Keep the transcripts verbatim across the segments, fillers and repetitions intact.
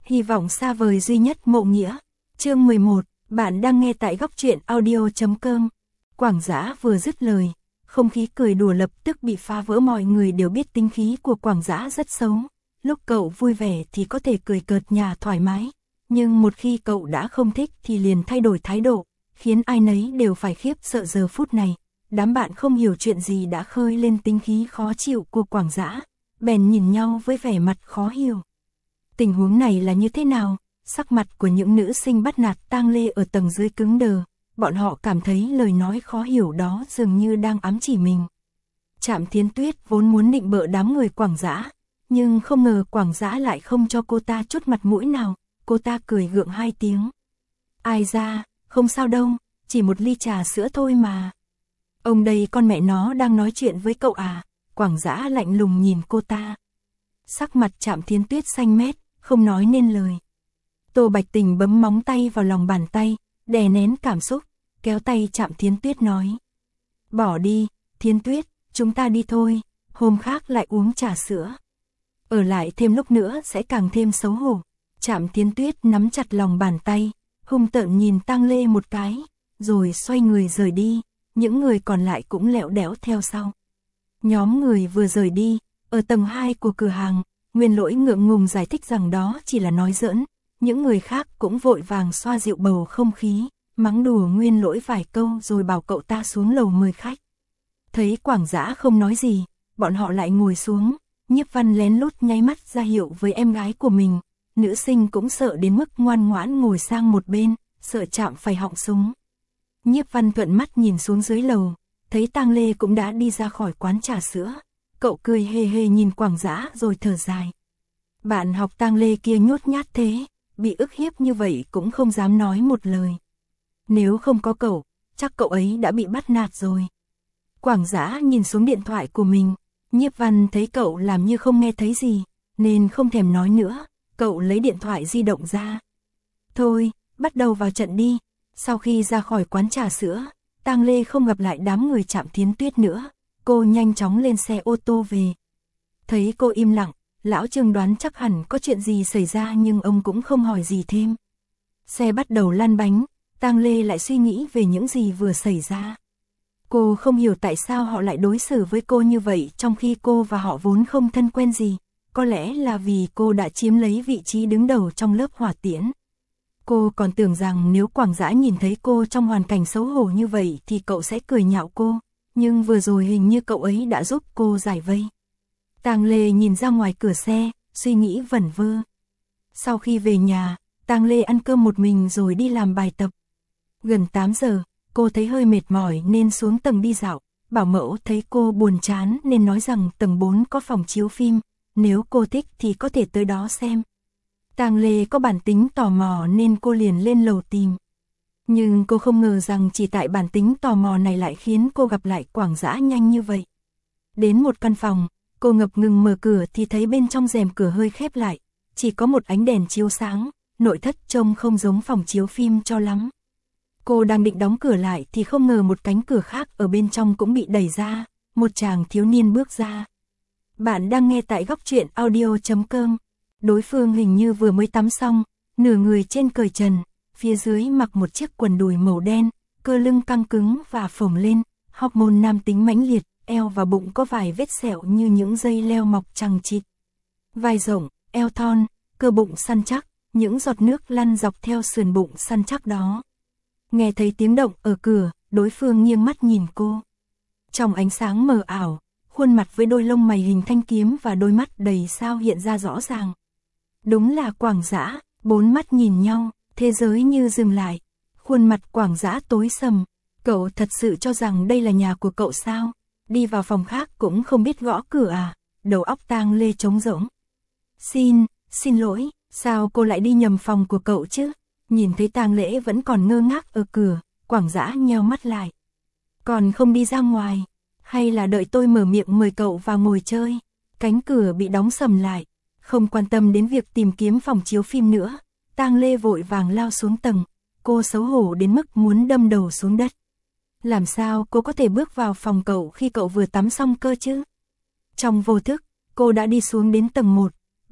Hy vọng xa vời duy nhất mộ nghĩa. Chương mười một, bạn đang nghe tại góc truyện audio chấm com. Quảng Dã vừa dứt lời, không khí cười đùa lập tức bị phá vỡ, mọi người đều biết tính khí của Quảng Dã rất xấu. Lúc cậu vui vẻ thì có thể cười cợt nhả thoải mái, nhưng một khi cậu đã không thích thì liền thay đổi thái độ, khiến ai nấy đều phải khiếp sợ. Giờ phút này, đám bạn không hiểu chuyện gì đã khơi lên tính khí khó chịu của Quảng Dã, bèn nhìn nhau với vẻ mặt khó hiểu. Tình huống này là như thế nào? Sắc mặt của những nữ sinh bắt nạt Tang Lê ở tầng dưới cứng đờ, bọn họ cảm thấy lời nói khó hiểu đó dường như đang ám chỉ mình. Trạm Thiến Tuyết vốn muốn định bợ đám người Quảng Dã, nhưng không ngờ Quảng Dã lại không cho cô ta chút mặt mũi nào, cô ta cười gượng hai tiếng. Ai ra, không sao đâu, chỉ một ly trà sữa thôi mà. Ông đây con mẹ nó đang nói chuyện với cậu à? Quảng Dã lạnh lùng nhìn cô ta. Sắc mặt Trạm Thiến Tuyết xanh mét, không nói nên lời. Tô Bạch Tình bấm móng tay vào lòng bàn tay, đè nén cảm xúc, kéo tay Trạm Thiến Tuyết nói. Bỏ đi, Thiến Tuyết, chúng ta đi thôi, hôm khác lại uống trà sữa. Ở lại thêm lúc nữa sẽ càng thêm xấu hổ. Trạm Thiến Tuyết nắm chặt lòng bàn tay, hung tợn nhìn Tang Lê một cái, rồi xoay người rời đi, những người còn lại cũng lẹo đẽo theo sau. Nhóm người vừa rời đi, ở tầng hai của cửa hàng, Nguyên Lỗi ngượng ngùng giải thích rằng đó chỉ là nói giỡn, những người khác cũng vội vàng xoa dịu bầu không khí, mắng đùa Nguyên Lỗi vài câu rồi bảo cậu ta xuống lầu mời khách. Thấy Quảng Dã không nói gì, bọn họ lại ngồi xuống, Nhiếp Văn lén lút nháy mắt ra hiệu với em gái của mình, nữ sinh cũng sợ đến mức ngoan ngoãn ngồi sang một bên, sợ chạm phải họng súng. Nhiếp Văn thuận mắt nhìn xuống dưới lầu, thấy Tang Lê cũng đã đi ra khỏi quán trà sữa, cậu cười hề hề nhìn Quảng Dã rồi thở dài. Bạn học Tang Lê kia nhút nhát thế, bị ức hiếp như vậy cũng không dám nói một lời. Nếu không có cậu, chắc cậu ấy đã bị bắt nạt rồi. Quảng Dã nhìn xuống điện thoại của mình, Nhiếp Văn thấy cậu làm như không nghe thấy gì, nên không thèm nói nữa, cậu lấy điện thoại di động ra. Thôi, bắt đầu vào trận đi. Sau khi ra khỏi quán trà sữa, Tang Lê không gặp lại đám người Trạm Thiến Tuyết nữa, cô nhanh chóng lên xe ô tô về. Thấy cô im lặng, Lão Trương đoán chắc hẳn có chuyện gì xảy ra nhưng ông cũng không hỏi gì thêm. Xe bắt đầu lăn bánh, Tang Lê lại suy nghĩ về những gì vừa xảy ra. Cô không hiểu tại sao họ lại đối xử với cô như vậy trong khi cô và họ vốn không thân quen gì, có lẽ là vì cô đã chiếm lấy vị trí đứng đầu trong lớp hỏa tiễn. Cô còn tưởng rằng nếu Quảng Dã nhìn thấy cô trong hoàn cảnh xấu hổ như vậy thì cậu sẽ cười nhạo cô, nhưng vừa rồi hình như cậu ấy đã giúp cô giải vây. Tang Lê nhìn ra ngoài cửa xe, suy nghĩ vẩn vơ. Sau khi về nhà, Tang Lê ăn cơm một mình rồi đi làm bài tập. Gần tám giờ, cô thấy hơi mệt mỏi nên xuống tầng đi dạo. Bảo mẫu thấy cô buồn chán nên nói rằng tầng bốn có phòng chiếu phim, nếu cô thích thì có thể tới đó xem. Tang Lê có bản tính tò mò nên cô liền lên lầu tìm. Nhưng cô không ngờ rằng chỉ tại bản tính tò mò này lại khiến cô gặp lại Quảng Dã nhanh như vậy. Đến một căn phòng, cô ngập ngừng mở cửa thì thấy bên trong rèm cửa hơi khép lại, chỉ có một ánh đèn chiếu sáng, nội thất trông không giống phòng chiếu phim cho lắm. Cô đang định đóng cửa lại thì không ngờ một cánh cửa khác ở bên trong cũng bị đẩy ra, một chàng thiếu niên bước ra. Bạn đang nghe tại góc truyện audio chấm com. Đối phương hình như vừa mới tắm xong, nửa người trên cởi trần, phía dưới mặc một chiếc quần đùi màu đen, cơ lưng căng cứng và phồng lên, hormone nam tính mãnh liệt, eo và bụng có vài vết sẹo như những dây leo mọc chằng chịt. Vai rộng, eo thon, cơ bụng săn chắc, những giọt nước lăn dọc theo sườn bụng săn chắc đó. Nghe thấy tiếng động ở cửa, đối phương nghiêng mắt nhìn cô. Trong ánh sáng mờ ảo, khuôn mặt với đôi lông mày hình thanh kiếm và đôi mắt đầy sao hiện ra rõ ràng. Đúng là Quảng Dã, bốn mắt nhìn nhau, thế giới như dừng lại. Khuôn mặt Quảng Dã tối sầm, cậu thật sự cho rằng đây là nhà của cậu sao? Đi vào phòng khác cũng không biết gõ cửa à? Đầu óc Tang Lê trống rỗng. Xin, xin lỗi, sao cô lại đi nhầm phòng của cậu chứ? Nhìn thấy Tang Lễ vẫn còn ngơ ngác ở cửa, Quảng Dã nheo mắt lại. Còn không đi ra ngoài, hay là đợi tôi mở miệng mời cậu vào ngồi chơi? Cánh cửa bị đóng sầm lại, không quan tâm đến việc tìm kiếm phòng chiếu phim nữa, Tang Lê vội vàng lao xuống tầng, cô xấu hổ đến mức muốn đâm đầu xuống đất. Làm sao cô có thể bước vào phòng cậu khi cậu vừa tắm xong cơ chứ? Trong vô thức, cô đã đi xuống đến tầng một,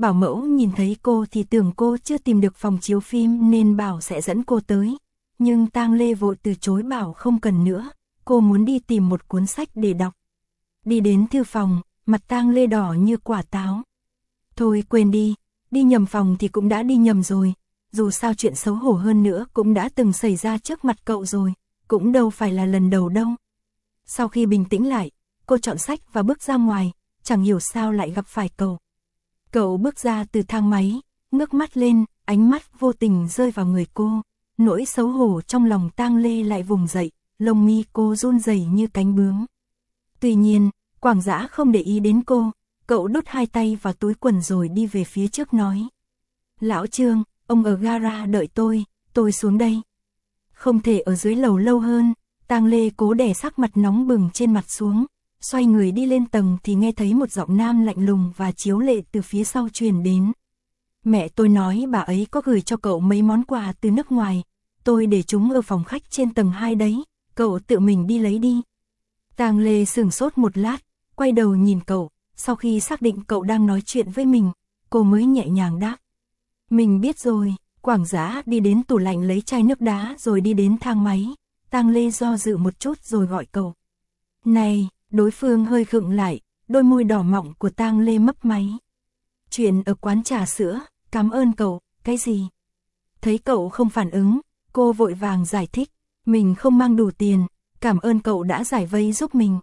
Bảo mẫu nhìn thấy cô thì tưởng cô chưa tìm được phòng chiếu phim nên bảo sẽ dẫn cô tới. Nhưng Tang Lê vội từ chối bảo không cần nữa, cô muốn đi tìm một cuốn sách để đọc. Đi đến thư phòng, mặt Tang Lê đỏ như quả táo. Thôi quên đi, đi nhầm phòng thì cũng đã đi nhầm rồi, dù sao chuyện xấu hổ hơn nữa cũng đã từng xảy ra trước mặt cậu rồi, cũng đâu phải là lần đầu đâu. Sau khi bình tĩnh lại, cô chọn sách và bước ra ngoài, chẳng hiểu sao lại gặp phải cậu. Cậu bước ra từ thang máy, ngước mắt lên, ánh mắt vô tình rơi vào người cô, nỗi xấu hổ trong lòng Tang Lê lại vùng dậy, lông mi cô run rẩy như cánh bướm. Tuy nhiên, Quảng Dã không để ý đến cô, cậu đút hai tay vào túi quần rồi đi về phía trước nói. Lão Trương, ông ở gara đợi tôi, tôi xuống đây. Không thể ở dưới lầu lâu hơn, Tang Lê cố đè sắc mặt nóng bừng trên mặt xuống, xoay người đi lên tầng thì nghe thấy một giọng nam lạnh lùng và chiếu lệ từ phía sau truyền đến. Mẹ tôi nói bà ấy có gửi cho cậu mấy món quà từ nước ngoài, tôi để chúng ở phòng khách trên tầng hai đấy, cậu tự mình đi lấy đi. Tang Lê sửng sốt một lát, quay đầu nhìn cậu, sau khi xác định cậu đang nói chuyện với mình, cô mới nhẹ nhàng đáp. Mình biết rồi. Quảng Dã đi đến tủ lạnh lấy chai nước đá rồi đi đến thang máy. Tang Lê do dự một chút rồi gọi cậu. Này, đối phương hơi khựng lại, đôi môi đỏ mọng của Tang Lê mấp máy. Chuyện ở quán trà sữa, cảm ơn cậu, cái gì? Thấy cậu không phản ứng, cô vội vàng giải thích, mình không mang đủ tiền, cảm ơn cậu đã giải vây giúp mình.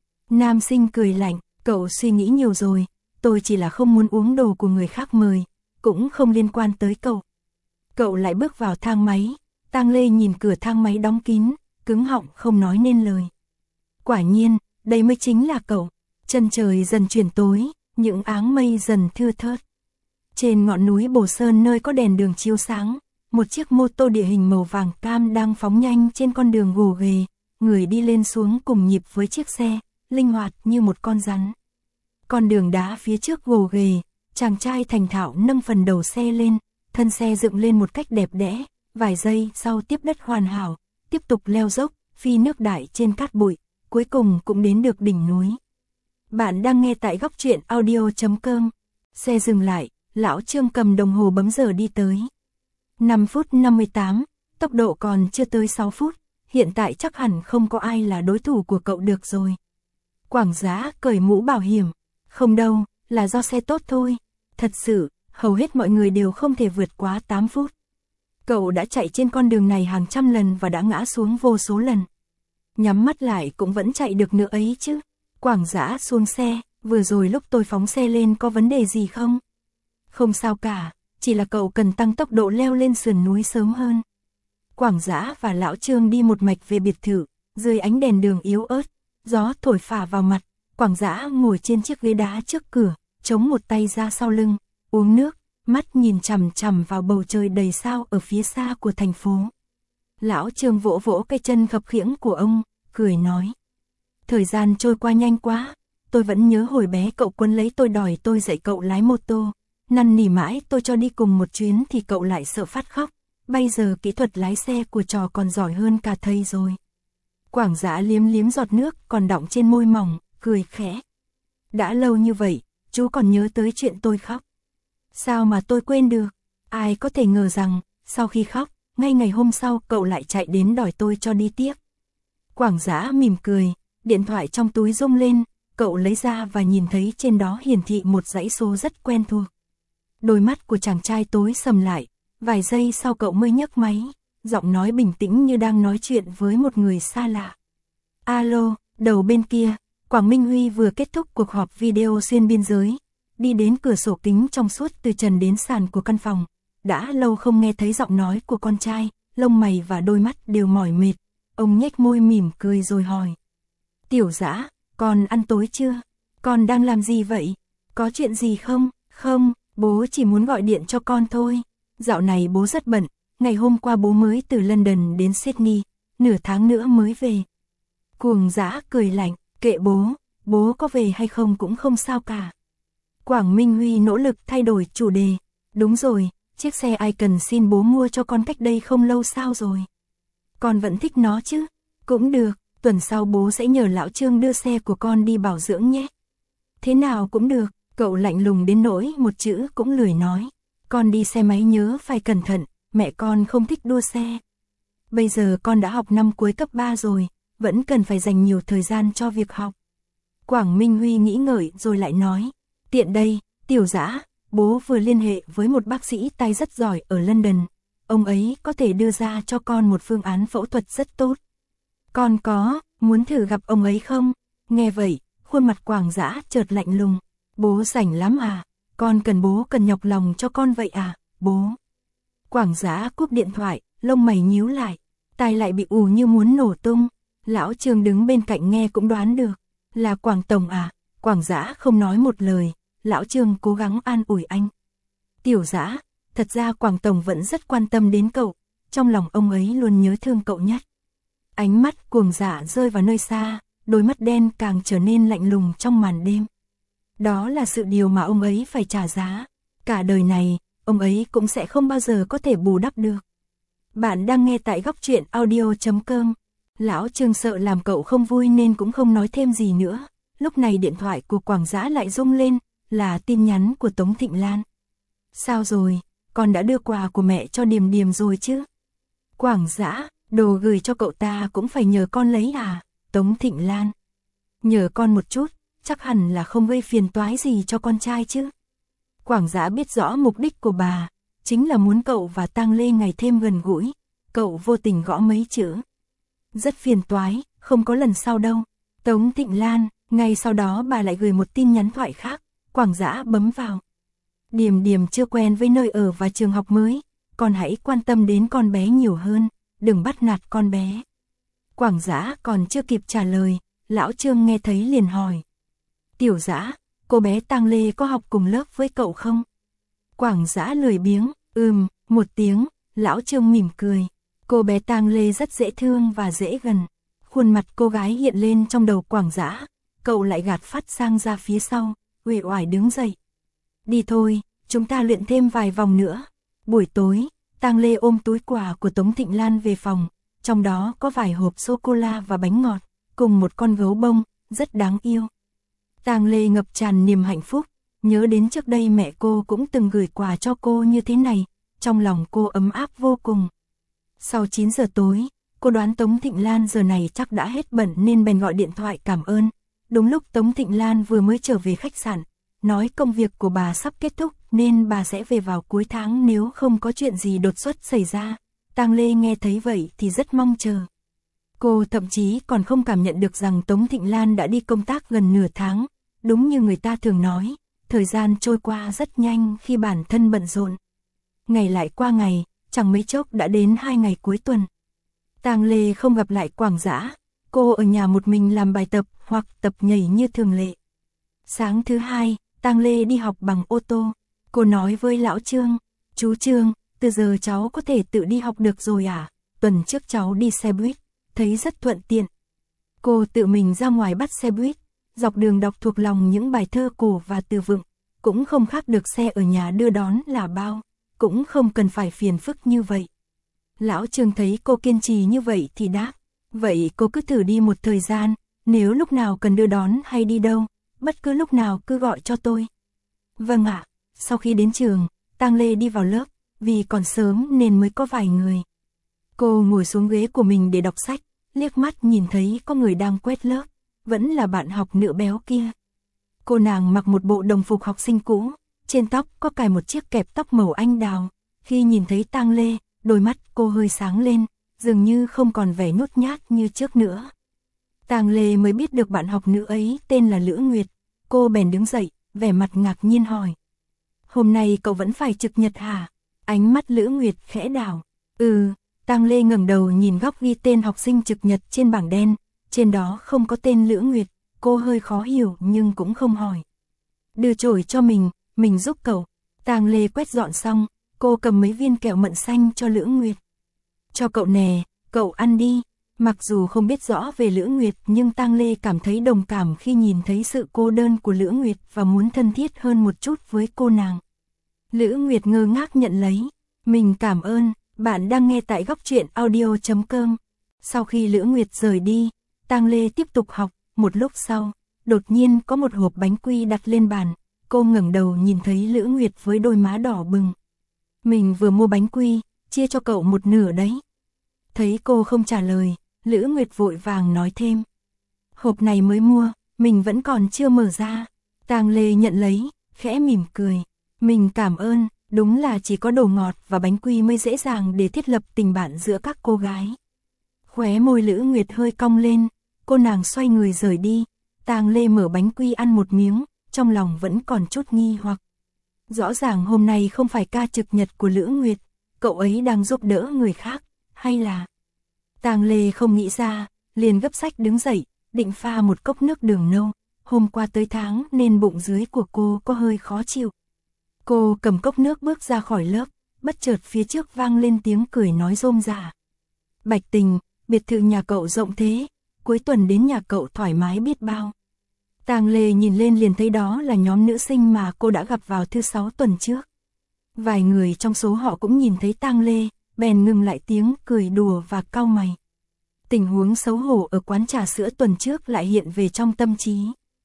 Nam sinh cười lạnh, cậu suy nghĩ nhiều rồi, tôi chỉ là không muốn uống đồ của người khác mời, cũng không liên quan tới cậu. Cậu lại bước vào thang máy, Tang Lê nhìn cửa thang máy đóng kín, cứng họng không nói nên lời. Quả nhiên, đây mới chính là cậu. Chân trời dần chuyển tối, những áng mây dần thưa thớt. Trên ngọn núi Bồ Sơn nơi có đèn đường chiếu sáng, một chiếc mô tô địa hình màu vàng cam đang phóng nhanh trên con đường gồ ghề, người đi lên xuống cùng nhịp với chiếc xe, linh hoạt như một con rắn. Con đường đá phía trước gồ ghề, chàng trai thành thạo nâng phần đầu xe lên, thân xe dựng lên một cách đẹp đẽ, vài giây sau tiếp đất hoàn hảo, tiếp tục leo dốc, phi nước đại trên cát bụi, cuối cùng cũng đến được đỉnh núi. Bạn đang nghe tại góc truyện audio chấm com. Xe dừng lại, lão Trương cầm đồng hồ bấm giờ đi tới. năm phút năm mươi tám, tốc độ còn chưa tới sáu phút, hiện tại chắc hẳn không có ai là đối thủ của cậu được rồi. Quảng Dã cởi mũ bảo hiểm, không đâu, là do xe tốt thôi, thật sự, hầu hết mọi người đều không thể vượt quá tám phút. Cậu đã chạy trên con đường này hàng trăm lần và đã ngã xuống vô số lần. Nhắm mắt lại cũng vẫn chạy được nữa ấy chứ. Quảng Dã xuống xe, vừa rồi lúc tôi phóng xe lên có vấn đề gì không? Không sao cả, chỉ là cậu cần tăng tốc độ leo lên sườn núi sớm hơn. Quảng Dã và lão Trương đi một mạch về biệt thự, dưới ánh đèn đường yếu ớt, gió thổi phả vào mặt, Quảng Dã ngồi trên chiếc ghế đá trước cửa, chống một tay ra sau lưng, uống nước, mắt nhìn chằm chằm vào bầu trời đầy sao ở phía xa của thành phố. Lão Trương vỗ vỗ cái chân khập khiễng của ông, cười nói. Thời gian trôi qua nhanh quá, tôi vẫn nhớ hồi bé cậu quấn lấy tôi đòi tôi dạy cậu lái mô tô, năn nỉ mãi tôi cho đi cùng một chuyến thì cậu lại sợ phát khóc, bây giờ kỹ thuật lái xe của trò còn giỏi hơn cả thầy rồi. Quảng Dã liếm liếm giọt nước còn đọng trên môi mỏng, cười khẽ. Đã lâu như vậy, chú còn nhớ tới chuyện tôi khóc. Sao mà tôi quên được, ai có thể ngờ rằng, sau khi khóc, ngay ngày hôm sau cậu lại chạy đến đòi tôi cho đi tiếp. Quảng Dã mỉm cười, điện thoại trong túi rung lên, cậu lấy ra và nhìn thấy trên đó hiển thị một dãy số rất quen thuộc. Đôi mắt của chàng trai tối sầm lại, vài giây sau cậu mới nhấc máy, giọng nói bình tĩnh như đang nói chuyện với một người xa lạ. Alo, đầu bên kia, Quảng Minh Huy vừa kết thúc cuộc họp video xuyên biên giới, đi đến cửa sổ kính trong suốt từ trần đến sàn của căn phòng. Đã lâu không nghe thấy giọng nói của con trai, lông mày và đôi mắt đều mỏi mệt. Ông nhếch môi mỉm cười rồi hỏi. Tiểu Dã, con ăn tối chưa? Con đang làm gì vậy? Có chuyện gì không? Không, bố chỉ muốn gọi điện cho con thôi. Dạo này bố rất bận, ngày hôm qua bố mới từ London đến Sydney, nửa tháng nữa mới về. Cuồng Dã cười lạnh, kệ bố, bố có về hay không cũng không sao cả. Quảng Minh Huy nỗ lực thay đổi chủ đề. Đúng rồi, chiếc xe Icon xin bố mua cho con cách đây không lâu sao rồi? Con vẫn thích nó chứ? Cũng được, tuần sau bố sẽ nhờ lão Trương đưa xe của con đi bảo dưỡng nhé. Thế nào cũng được, Cậu lạnh lùng đến nỗi một chữ cũng lười nói. Con đi xe máy nhớ phải cẩn thận, mẹ con không thích đua xe. Bây giờ con đã học năm cuối cấp ba rồi, vẫn cần phải dành nhiều thời gian cho việc học. Quảng Minh Huy nghĩ ngợi rồi lại nói. Tiện đây, Tiểu Dã, bố vừa liên hệ với một bác sĩ tai rất giỏi ở London. Ông ấy có thể đưa ra cho con một phương án phẫu thuật rất tốt. Con có, muốn thử gặp ông ấy không? Nghe vậy, khuôn mặt Quảng Dã chợt lạnh lùng. Bố rảnh lắm à? Con cần bố cần nhọc lòng cho con vậy à, bố? Quảng Dã cúp điện thoại, lông mày nhíu lại, tai lại bị ù như muốn nổ tung. Lão Trương đứng bên cạnh nghe cũng đoán được. Là Quảng Tổng à? Quảng Dã không nói một lời, Lão Trương cố gắng an ủi anh. Tiểu Dã, thật ra Quảng Tổng vẫn rất quan tâm đến cậu, trong lòng ông ấy luôn nhớ thương cậu nhất. Ánh mắt Cuồng Dạ rơi vào nơi xa, đôi mắt đen càng trở nên lạnh lùng trong màn đêm. Đó là sự điều mà ông ấy phải trả giá. Cả đời này, ông ấy cũng sẽ không bao giờ có thể bù đắp được. Bạn đang nghe tại góc truyện audio chấm com. Lão Trương sợ làm cậu không vui nên cũng không nói thêm gì nữa. Lúc này điện thoại của Quảng Dã lại rung lên, là tin nhắn của Tống Thịnh Lan. Sao rồi, con đã đưa quà của mẹ cho Điềm Điềm rồi chứ? Quảng Dã, đồ gửi cho cậu ta cũng phải nhờ con lấy à? Tống Thịnh Lan, nhờ con một chút, chắc hẳn là không gây phiền toái gì cho con trai chứ. Quảng Dã biết rõ mục đích của bà, chính là muốn cậu và Tang Lê ngày thêm gần gũi. Cậu vô tình gõ mấy chữ. Rất phiền toái, không có lần sau đâu. Tống Thịnh Lan, ngay sau đó bà lại gửi một tin nhắn thoại khác. Quảng Dã bấm vào. Điềm Điềm chưa quen với nơi ở và trường học mới, con hãy quan tâm đến con bé nhiều hơn, đừng bắt nạt con bé. Quảng Dã còn chưa kịp trả lời, Lão Trương nghe thấy liền hỏi. Tiểu Dã, cô bé Tang Lê có học cùng lớp với cậu không? Quảng Dã lười biếng, ừm, một tiếng, Lão Trương mỉm cười. Cô bé Tang Lê rất dễ thương và dễ gần. Khuôn mặt cô gái hiện lên trong đầu Quảng Dã, cậu lại gạt phát sang ra phía sau, uể oải đứng dậy. Đi thôi, chúng ta luyện thêm vài vòng nữa. Buổi tối, Tang Lê ôm túi quà của Tống Thịnh Lan về phòng, trong đó có vài hộp sô-cô-la và bánh ngọt, cùng một con gấu bông, rất đáng yêu. Tang Lê ngập tràn niềm hạnh phúc, nhớ đến trước đây mẹ cô cũng từng gửi quà cho cô như thế này, trong lòng cô ấm áp vô cùng. Sau chín giờ tối, cô đoán Tống Thịnh Lan giờ này chắc đã hết bận nên bèn gọi điện thoại cảm ơn. Đúng lúc Tống Thịnh Lan vừa mới trở về khách sạn, nói công việc của bà sắp kết thúc nên bà sẽ về vào cuối tháng nếu không có chuyện gì đột xuất xảy ra. Tang Lê nghe thấy vậy thì rất mong chờ. Cô thậm chí còn không cảm nhận được rằng Tống Thịnh Lan đã đi công tác gần nửa tháng. Đúng như người ta thường nói, thời gian trôi qua rất nhanh khi bản thân bận rộn. Ngày lại qua ngày, chẳng mấy chốc đã đến hai ngày cuối tuần. Tang Lê không gặp lại Quảng Dã, cô ở nhà một mình làm bài tập hoặc tập nhảy như thường lệ. Sáng thứ hai, Tang Lê đi học bằng ô tô. Cô nói với Lão Trương, chú Trương, từ giờ cháu có thể tự đi học được rồi à? Tuần trước cháu đi xe buýt, thấy rất thuận tiện. Cô tự mình ra ngoài bắt xe buýt, dọc đường đọc thuộc lòng những bài thơ cổ và từ vựng, cũng không khác được xe ở nhà đưa đón là bao, cũng không cần phải phiền phức như vậy. Lão Trương thấy cô kiên trì như vậy thì đáp, vậy cô cứ thử đi một thời gian, nếu lúc nào cần đưa đón hay đi đâu, bất cứ lúc nào cứ gọi cho tôi. Vâng ạ. Sau khi đến trường, Tang Lê đi vào lớp, vì còn sớm nên mới có vài người. Cô ngồi xuống ghế của mình để đọc sách, liếc mắt nhìn thấy có người đang quét lớp, vẫn là bạn học nữ béo kia. Cô nàng mặc một bộ đồng phục học sinh cũ, trên tóc có cài một chiếc kẹp tóc màu anh đào. Khi nhìn thấy Tang Lê, đôi mắt cô hơi sáng lên, dường như không còn vẻ nhút nhát như trước nữa. Tang Lê mới biết được bạn học nữ ấy tên là Lữ Nguyệt. Cô bèn đứng dậy, vẻ mặt ngạc nhiên hỏi. Hôm nay cậu vẫn phải trực nhật hả? Ánh mắt Lữ Nguyệt khẽ đảo. Ừ, Tang Lê ngẩng đầu nhìn góc ghi tên học sinh trực nhật trên bảng đen, trên đó không có tên Lữ Nguyệt, cô hơi khó hiểu nhưng cũng không hỏi. Đưa chổi cho mình, mình giúp cậu. Tang Lê quét dọn xong, cô cầm mấy viên kẹo mận xanh cho Lữ Nguyệt. Cho cậu nè, cậu ăn đi. Mặc dù không biết rõ về Lữ Nguyệt nhưng Tang Lê cảm thấy đồng cảm khi nhìn thấy sự cô đơn của Lữ Nguyệt và muốn thân thiết hơn một chút với cô nàng. Lữ Nguyệt ngơ ngác nhận lấy. Mình cảm ơn, bạn đang nghe tại góc truyện audio chấm com. Sau khi Lữ Nguyệt rời đi, Tang Lê tiếp tục học, một lúc sau, đột nhiên có một hộp bánh quy đặt lên bàn. cô ngẩng đầu nhìn thấy Lữ Nguyệt với đôi má đỏ bừng. Mình vừa mua bánh quy, chia cho cậu một nửa đấy. Thấy cô không trả lời, Lữ Nguyệt vội vàng nói thêm. Hộp này mới mua, mình vẫn còn chưa mở ra. Tang Lê nhận lấy, khẽ mỉm cười. Mình cảm ơn, đúng là chỉ có đồ ngọt và bánh quy mới dễ dàng để thiết lập tình bạn giữa các cô gái. Khóe môi Lữ Nguyệt hơi cong lên, cô nàng xoay người rời đi. Tang Lê mở bánh quy ăn một miếng, trong lòng vẫn còn chút nghi hoặc. Rõ ràng hôm nay không phải ca trực nhật của Lữ Nguyệt, cậu ấy đang giúp đỡ người khác, hay là... Tang Lê không nghĩ ra, liền gấp sách đứng dậy, định pha một cốc nước đường nâu. Hôm qua tới tháng nên bụng dưới của cô có hơi khó chịu. Cô cầm cốc nước bước ra khỏi lớp, bất chợt phía trước vang lên tiếng cười nói rôm rả. Bạch Tình, biệt thự nhà cậu rộng thế, cuối tuần đến nhà cậu thoải mái biết bao. Tang Lê nhìn lên liền thấy đó là nhóm nữ sinh mà cô đã gặp vào thứ sáu tuần trước. Vài người trong số họ cũng nhìn thấy Tang Lê, bèn ngừng lại tiếng cười đùa và cau mày. Tình huống xấu hổ ở quán trà sữa tuần trước lại hiện về trong tâm trí.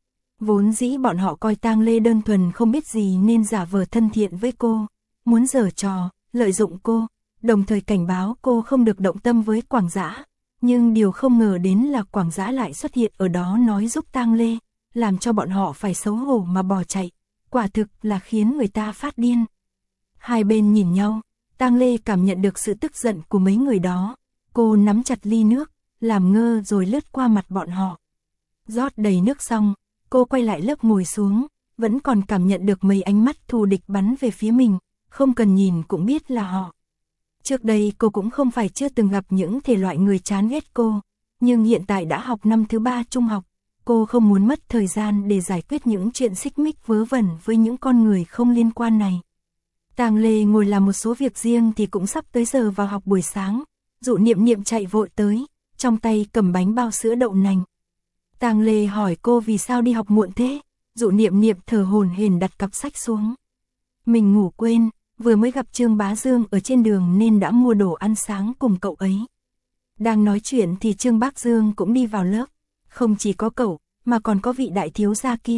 Vốn dĩ bọn họ coi Tang Lê đơn thuần không biết gì nên giả vờ thân thiện với cô, muốn giở trò, lợi dụng cô, đồng thời cảnh báo cô không được động tâm với Quảng Dã. Nhưng điều không ngờ đến là Quảng Dã lại xuất hiện ở đó nói giúp Tang Lê, làm cho bọn họ phải xấu hổ mà bỏ chạy, quả thực là khiến người ta phát điên. Hai bên nhìn nhau, Tang Lê cảm nhận được sự tức giận của mấy người đó, cô nắm chặt ly nước, làm ngơ rồi lướt qua mặt bọn họ. Rót đầy nước xong, cô quay lại lớp ngồi xuống, vẫn còn cảm nhận được mấy ánh mắt thù địch bắn về phía mình, không cần nhìn cũng biết là họ. Trước đây cô cũng không phải chưa từng gặp những thể loại người chán ghét cô, nhưng hiện tại đã học năm thứ ba trung học, cô không muốn mất thời gian để giải quyết những chuyện xích mích vớ vẩn với những con người không liên quan này. Tang Lê ngồi làm một số việc riêng thì cũng sắp tới giờ vào học buổi sáng, Dụ Niệm Niệm chạy vội tới, trong tay cầm bánh bao sữa đậu nành. Tang Lê hỏi cô vì sao đi học muộn thế, Dụ Niệm Niệm thở hổn hển đặt cặp sách xuống. Mình ngủ quên, vừa mới gặp Trương Bá Dương ở trên đường nên đã mua đồ ăn sáng cùng cậu ấy. Đang nói chuyện thì Trương Bác Dương cũng đi vào lớp, không chỉ có cậu, mà còn có vị đại thiếu gia kia.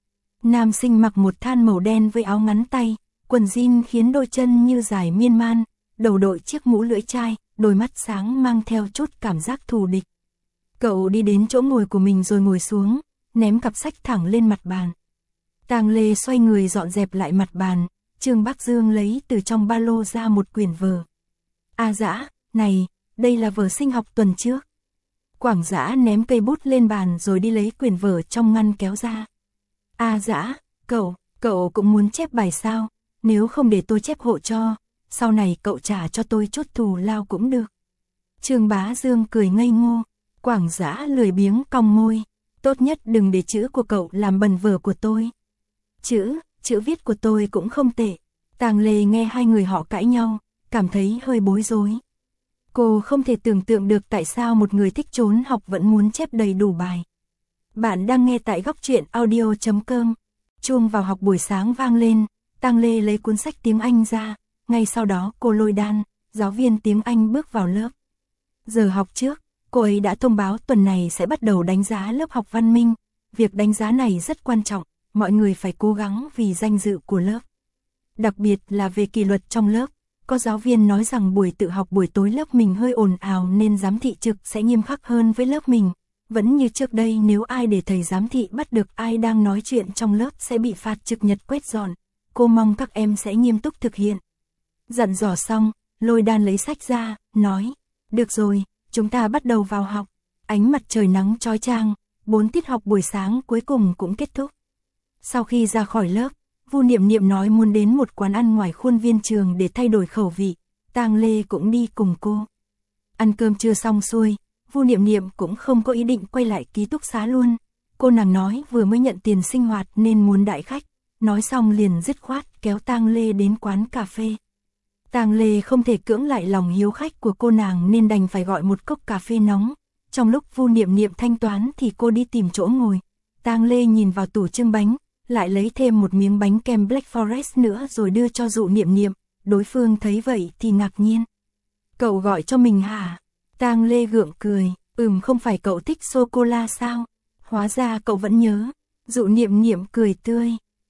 Nam sinh mặc một than màu đen với áo ngắn tay, quần jean khiến đôi chân như dài miên man, đầu đội chiếc mũ lưỡi chai, đôi mắt sáng mang theo chút cảm giác thù địch. Cậu đi đến chỗ ngồi của mình rồi ngồi xuống, ném cặp sách thẳng lên mặt bàn. Tang Lê xoay người dọn dẹp lại mặt bàn, Trương Bác Dương lấy từ trong ba lô ra một quyển vở. A Dã, này, đây là vở sinh học tuần trước. Quảng Dã ném cây bút lên bàn rồi đi lấy quyển vở trong ngăn kéo ra. A Dã, cậu, cậu cũng muốn chép bài sao? Nếu không để tôi chép hộ cho, sau này cậu trả cho tôi chút thù lao cũng được. Trương Bá Dương cười ngây ngô, Quảng Dã lười biếng cong môi, tốt nhất đừng để chữ của cậu làm bẩn vở của tôi. Chữ, chữ viết của tôi cũng không tệ. Tang Lê nghe hai người họ cãi nhau, cảm thấy hơi bối rối. Cô không thể tưởng tượng được tại sao một người thích trốn học vẫn muốn chép đầy đủ bài. Bạn đang nghe tại góc truyện audio chấm com. Chuông vào học buổi sáng vang lên, Tang Lê lấy cuốn sách tiếng Anh ra, ngay sau đó cô Lôi Đan, giáo viên tiếng Anh bước vào lớp. Giờ học trước, cô ấy đã thông báo tuần này sẽ bắt đầu đánh giá lớp học văn minh. Việc đánh giá này rất quan trọng, mọi người phải cố gắng vì danh dự của lớp. Đặc biệt là về kỷ luật trong lớp, có giáo viên nói rằng buổi tự học buổi tối lớp mình hơi ồn ào nên giám thị trực sẽ nghiêm khắc hơn với lớp mình. Vẫn như trước đây, nếu ai để thầy giám thị bắt được ai đang nói chuyện trong lớp sẽ bị phạt trực nhật quét dọn. Cô mong các em sẽ nghiêm túc thực hiện. Dặn dò xong, Lôi Đan lấy sách ra, nói, được rồi, chúng ta bắt đầu vào học. Ánh mặt trời nắng chói chang, bốn tiết học buổi sáng cuối cùng cũng kết thúc. Sau khi ra khỏi lớp, Vu Niệm Niệm nói muốn đến một quán ăn ngoài khuôn viên trường để thay đổi khẩu vị, Tang Lê cũng đi cùng cô. Ăn cơm trưa xong xuôi, Vu Niệm Niệm cũng không có ý định quay lại ký túc xá luôn. Cô nàng nói vừa mới nhận tiền sinh hoạt nên muốn đãi khách, nói xong liền dứt khoát kéo Tang Lê đến quán cà phê. Tang Lê không thể cưỡng lại lòng hiếu khách của cô nàng nên đành phải gọi một cốc cà phê nóng. Trong lúc Vu Niệm Niệm thanh toán thì cô đi tìm chỗ ngồi. Tang Lê nhìn vào tủ trưng bánh, lại lấy thêm một miếng bánh kem Black Forest nữa rồi đưa cho Dụ Niệm Niệm. Đối phương thấy vậy thì ngạc nhiên. Cậu gọi cho mình hả? Tang Lê gượng cười, ừm không phải cậu thích sô-cô-la sao? Hóa ra cậu vẫn nhớ. Dụ Niệm Niệm cười tươi.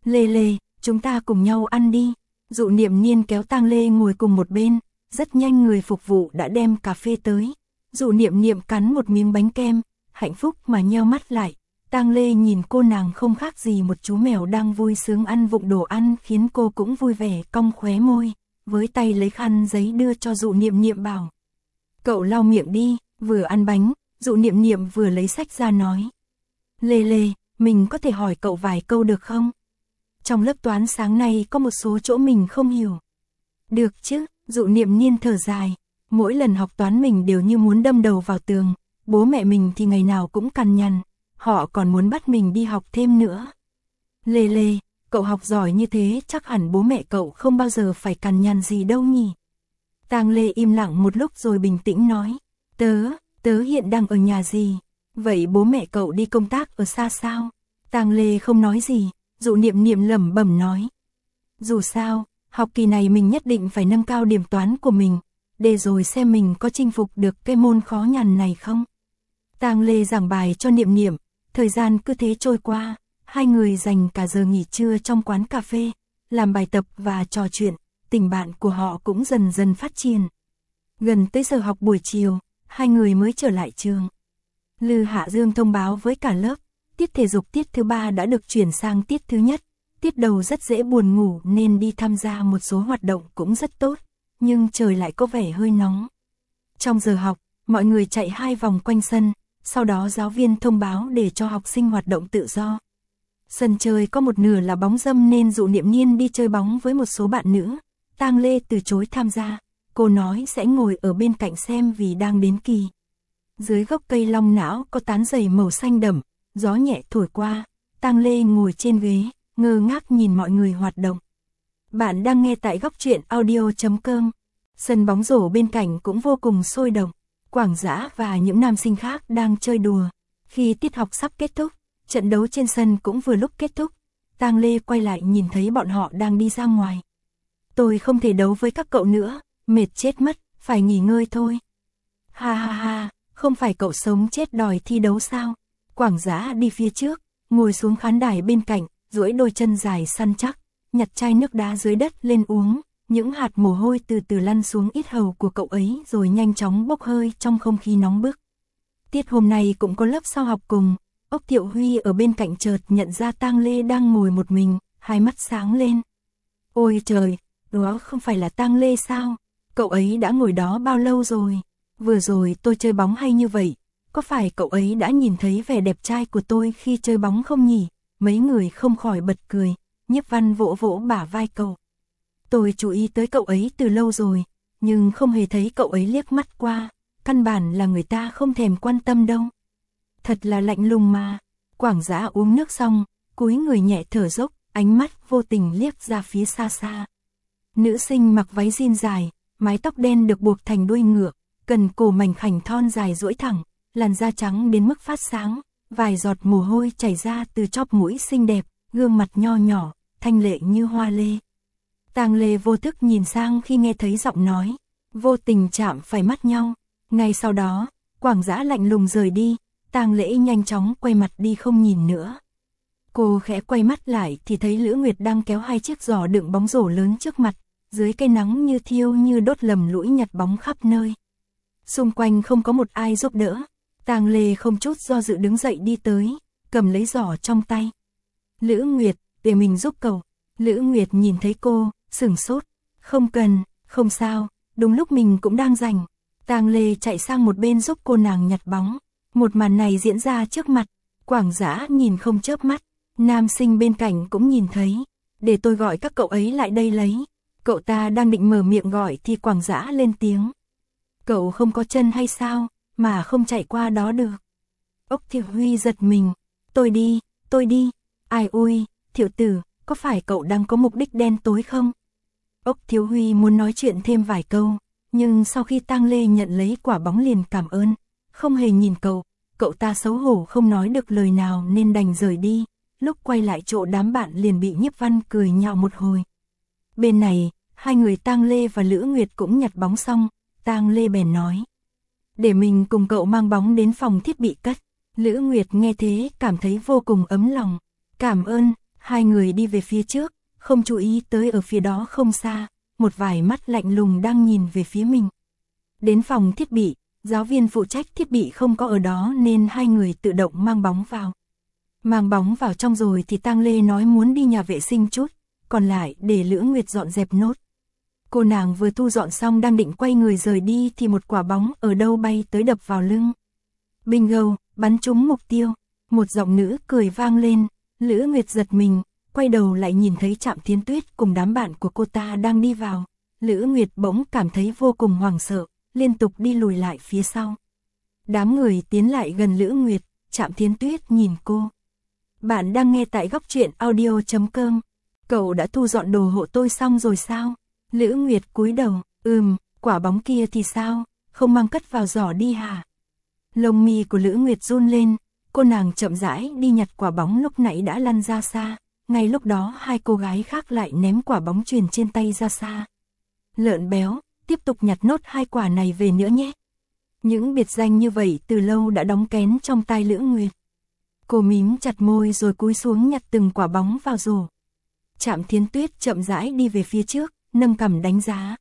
Lê Lê, chúng ta cùng nhau ăn đi. Dụ Niệm Niên kéo Tang Lê ngồi cùng một bên, rất nhanh người phục vụ đã đem cà phê tới. Dụ Niệm Niệm cắn một miếng bánh kem, hạnh phúc mà nheo mắt lại. Tang Lê nhìn cô nàng không khác gì một chú mèo đang vui sướng ăn vụng đồ ăn, khiến cô cũng vui vẻ cong khóe môi, với tay lấy khăn giấy đưa cho Dụ Niệm Niệm bảo. Cậu lau miệng đi, vừa ăn bánh, Dụ Niệm Niệm vừa lấy sách ra nói. Lê Lê, mình có thể hỏi cậu vài câu được không? Trong lớp toán sáng nay có một số chỗ mình không hiểu. Được chứ, Dụ Niệm Niên thở dài. Mỗi lần học toán mình đều như muốn đâm đầu vào tường. Bố mẹ mình thì ngày nào cũng cằn nhằn. Họ còn muốn bắt mình đi học thêm nữa. Lê Lê, cậu học giỏi như thế chắc hẳn bố mẹ cậu không bao giờ phải cằn nhằn gì đâu nhỉ? Tang Lê im lặng một lúc rồi bình tĩnh nói. Tớ, tớ hiện đang ở nhà gì? Vậy bố mẹ cậu đi công tác ở xa sao? Tang Lê không nói gì. Dụ Niệm Niệm lẩm bẩm nói. Dù sao, học kỳ này mình nhất định phải nâng cao điểm toán của mình, để rồi xem mình có chinh phục được cái môn khó nhằn này không. Tang Lê giảng bài cho Niệm Niệm, thời gian cứ thế trôi qua, hai người dành cả giờ nghỉ trưa trong quán cà phê, làm bài tập và trò chuyện, tình bạn của họ cũng dần dần phát triển. Gần tới giờ học buổi chiều, hai người mới trở lại trường. Lư Hạ Dương thông báo với cả lớp. Tiết thể dục tiết thứ ba đã được chuyển sang tiết thứ nhất. Tiết đầu rất dễ buồn ngủ nên đi tham gia một số hoạt động cũng rất tốt, nhưng trời lại có vẻ hơi nóng. Trong giờ học, mọi người chạy hai vòng quanh sân, sau đó giáo viên thông báo để cho học sinh hoạt động tự do. Sân chơi có một nửa là bóng râm nên Dụ Niệm Niên đi chơi bóng với một số bạn nữ. Tang Lê từ chối tham gia, cô nói sẽ ngồi ở bên cạnh xem vì đang đến kỳ. Dưới gốc cây long não có tán giày màu xanh đậm. Gió nhẹ thổi qua, Tang Lê ngồi trên ghế, ngơ ngác nhìn mọi người hoạt động. Bạn đang nghe tại góc truyện audio chấm com. Sân bóng rổ bên cạnh cũng vô cùng sôi động. Quảng Dã và những nam sinh khác đang chơi đùa. Khi tiết học sắp kết thúc, trận đấu trên sân cũng vừa lúc kết thúc. Tang Lê quay lại nhìn thấy bọn họ đang đi ra ngoài. Tôi không thể đấu với các cậu nữa, mệt chết mất, phải nghỉ ngơi thôi. Ha ha ha, không phải cậu sống chết đòi thi đấu sao? Quảng Dã đi phía trước, ngồi xuống khán đài bên cạnh, duỗi đôi chân dài săn chắc, nhặt chai nước đá dưới đất lên uống, những hạt mồ hôi từ từ lăn xuống yết hầu của cậu ấy rồi nhanh chóng bốc hơi trong không khí nóng bức. Tiết hôm nay cũng có lớp sau học cùng, Ốc Thiệu Huy ở bên cạnh chợt nhận ra Tang Lê đang ngồi một mình, hai mắt sáng lên. Ôi trời, đó không phải là Tang Lê sao? Cậu ấy đã ngồi đó bao lâu rồi? Vừa rồi tôi chơi bóng hay như vậy? Có phải cậu ấy đã nhìn thấy vẻ đẹp trai của tôi khi chơi bóng không nhỉ? Mấy người không khỏi bật cười, Nhiếp Văn vỗ vỗ bả vai cậu. Tôi chú ý tới cậu ấy từ lâu rồi, nhưng không hề thấy cậu ấy liếc mắt qua, căn bản là người ta không thèm quan tâm đâu. Thật là lạnh lùng mà. Quảng Dã uống nước xong, cúi người nhẹ thở dốc, ánh mắt vô tình liếc ra phía xa xa. Nữ sinh mặc váy jean dài, mái tóc đen được buộc thành đuôi ngựa, cần cổ mảnh khảnh thon dài duỗi thẳng. Làn da trắng đến mức phát sáng, vài giọt mồ hôi chảy ra từ chóp mũi xinh đẹp, gương mặt nho nhỏ, thanh lệ như hoa lê. Tang Lê vô thức nhìn sang khi nghe thấy giọng nói, vô tình chạm phải mắt nhau. Ngay sau đó, Quảng Dã lạnh lùng rời đi, Tang Lễ nhanh chóng quay mặt đi không nhìn nữa. Cô khẽ quay mắt lại thì thấy Lữ Nguyệt đang kéo hai chiếc giỏ đựng bóng rổ lớn trước mặt, dưới cây nắng như thiêu như đốt lầm lũi nhặt bóng khắp nơi. Xung quanh không có một ai giúp đỡ. Tang Lê không chút do dự đứng dậy đi tới, cầm lấy giỏ trong tay. Lữ Nguyệt, để mình giúp cậu. Lữ Nguyệt nhìn thấy cô, sửng sốt. Không cần, không sao, đúng lúc mình cũng đang rảnh. Tang Lê chạy sang một bên giúp cô nàng nhặt bóng. Một màn này diễn ra trước mặt, Quảng Dã nhìn không chớp mắt. Nam sinh bên cạnh cũng nhìn thấy. Để tôi gọi các cậu ấy lại đây lấy. Cậu ta đang định mở miệng gọi thì Quảng Dã lên tiếng. Cậu không có chân hay sao, mà không chạy qua đó được. Ốc Thiệu Huy giật mình. Tôi đi, tôi đi. Ai ui, Thiệu tử, có phải cậu đang có mục đích đen tối không? Ốc Thiệu Huy muốn nói chuyện thêm vài câu, nhưng sau khi Tang Lê nhận lấy quả bóng liền cảm ơn, không hề nhìn cậu, cậu ta xấu hổ không nói được lời nào nên đành rời đi. Lúc quay lại chỗ đám bạn liền bị Nhiếp Văn cười nhạo một hồi. Bên này, hai người Tang Lê và Lữ Nguyệt cũng nhặt bóng xong, Tang Lê bèn nói. Để mình cùng cậu mang bóng đến phòng thiết bị cất. Lữ Nguyệt nghe thế cảm thấy vô cùng ấm lòng. Cảm ơn, Hai người đi về phía trước, không chú ý tới ở phía đó không xa, một vài mắt lạnh lùng đang nhìn về phía mình. Đến phòng thiết bị, giáo viên phụ trách thiết bị không có ở đó nên hai người tự động mang bóng vào. Mang bóng vào trong rồi thì Tang Lê nói muốn đi nhà vệ sinh chút, còn lại để Lữ Nguyệt dọn dẹp nốt. Cô nàng vừa thu dọn xong đang định quay người rời đi thì một quả bóng ở đâu bay tới đập vào lưng. Bingo, bắn trúng mục tiêu. Một giọng nữ cười vang lên, Lữ Nguyệt giật mình, quay đầu lại nhìn thấy Trạm Thiến Tuyết cùng đám bạn của cô ta đang đi vào. Lữ Nguyệt bỗng cảm thấy vô cùng hoảng sợ, liên tục đi lùi lại phía sau. Đám người tiến lại gần Lữ Nguyệt, Trạm Thiến Tuyết nhìn cô. Bạn đang nghe tại góc truyện audio chấm com. Cậu đã thu dọn đồ hộ tôi xong rồi sao? Lữ Nguyệt cúi đầu, ừm, quả bóng kia thì sao, không mang cất vào giỏ đi hả? Lông mi của Lữ Nguyệt run lên, cô nàng chậm rãi đi nhặt quả bóng lúc nãy đã lăn ra xa, ngay lúc đó hai cô gái khác lại ném quả bóng chuyền trên tay ra xa. Lợn béo, tiếp tục nhặt nốt hai quả này về nữa nhé. Những biệt danh như vậy từ lâu đã đóng kén trong tai Lữ Nguyệt. Cô mím chặt môi rồi cúi xuống nhặt từng quả bóng vào rổ. Trạm Thiến Tuyết chậm rãi đi về phía trước, nâng cằm đánh giá.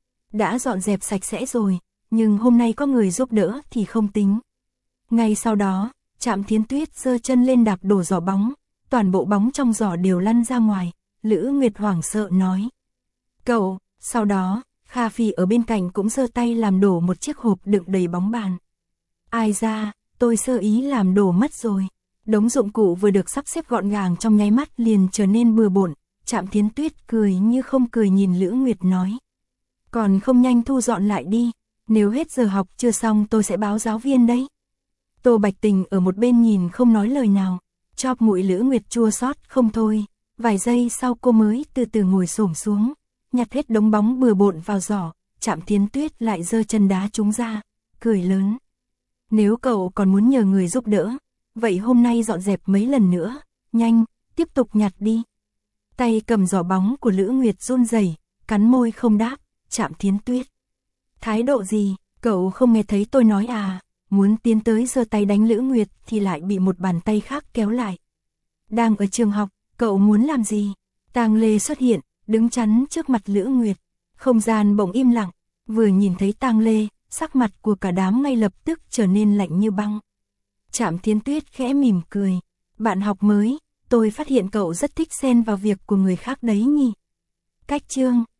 Đã dọn dẹp sạch sẽ rồi, nhưng hôm nay có người giúp đỡ thì không tính. Ngay sau đó, Trạm Thiến Tuyết giơ chân lên đạp đổ giỏ bóng, toàn bộ bóng trong giỏ đều lăn ra ngoài. Lữ Nguyệt hoảng sợ nói. Cậu, sau đó, Kha Phi ở bên cạnh cũng giơ tay làm đổ một chiếc hộp đựng đầy bóng bàn. Ai ra, tôi sơ ý làm đổ mất rồi. Đống dụng cụ vừa được sắp xếp gọn gàng trong nháy mắt liền trở nên bừa bộn. Trạm Thiến Tuyết cười như không cười nhìn Lữ Nguyệt nói. Còn không nhanh thu dọn lại đi, nếu hết giờ học chưa xong tôi sẽ báo giáo viên đấy. Tô Bạch Tình ở một bên nhìn không nói lời nào, chóp mũi Lữ Nguyệt chua xót không thôi. Vài giây sau cô mới từ từ ngồi xổm xuống, nhặt hết đống bóng bừa bộn vào giỏ. Trạm Thiến Tuyết lại giơ chân đá chúng ra, cười lớn. Nếu cậu còn muốn nhờ người giúp đỡ, vậy hôm nay dọn dẹp mấy lần nữa, nhanh, tiếp tục nhặt đi. Tay cầm giỏ bóng của Lữ Nguyệt run rẩy, cắn môi không đáp. Trạm Thiến Tuyết. Thái độ gì, cậu không nghe thấy tôi nói à? Muốn tiến tới giơ tay đánh Lữ Nguyệt thì lại bị một bàn tay khác kéo lại. Đang ở trường học, cậu muốn làm gì? Tang Lê xuất hiện, đứng chắn trước mặt Lữ Nguyệt. Không gian bỗng im lặng, vừa nhìn thấy Tang Lê, sắc mặt của cả đám ngay lập tức trở nên lạnh như băng. Trạm Thiến Tuyết khẽ mỉm cười. Bạn học mới, tôi phát hiện cậu rất thích xen vào việc của người khác đấy nhỉ? Cách chương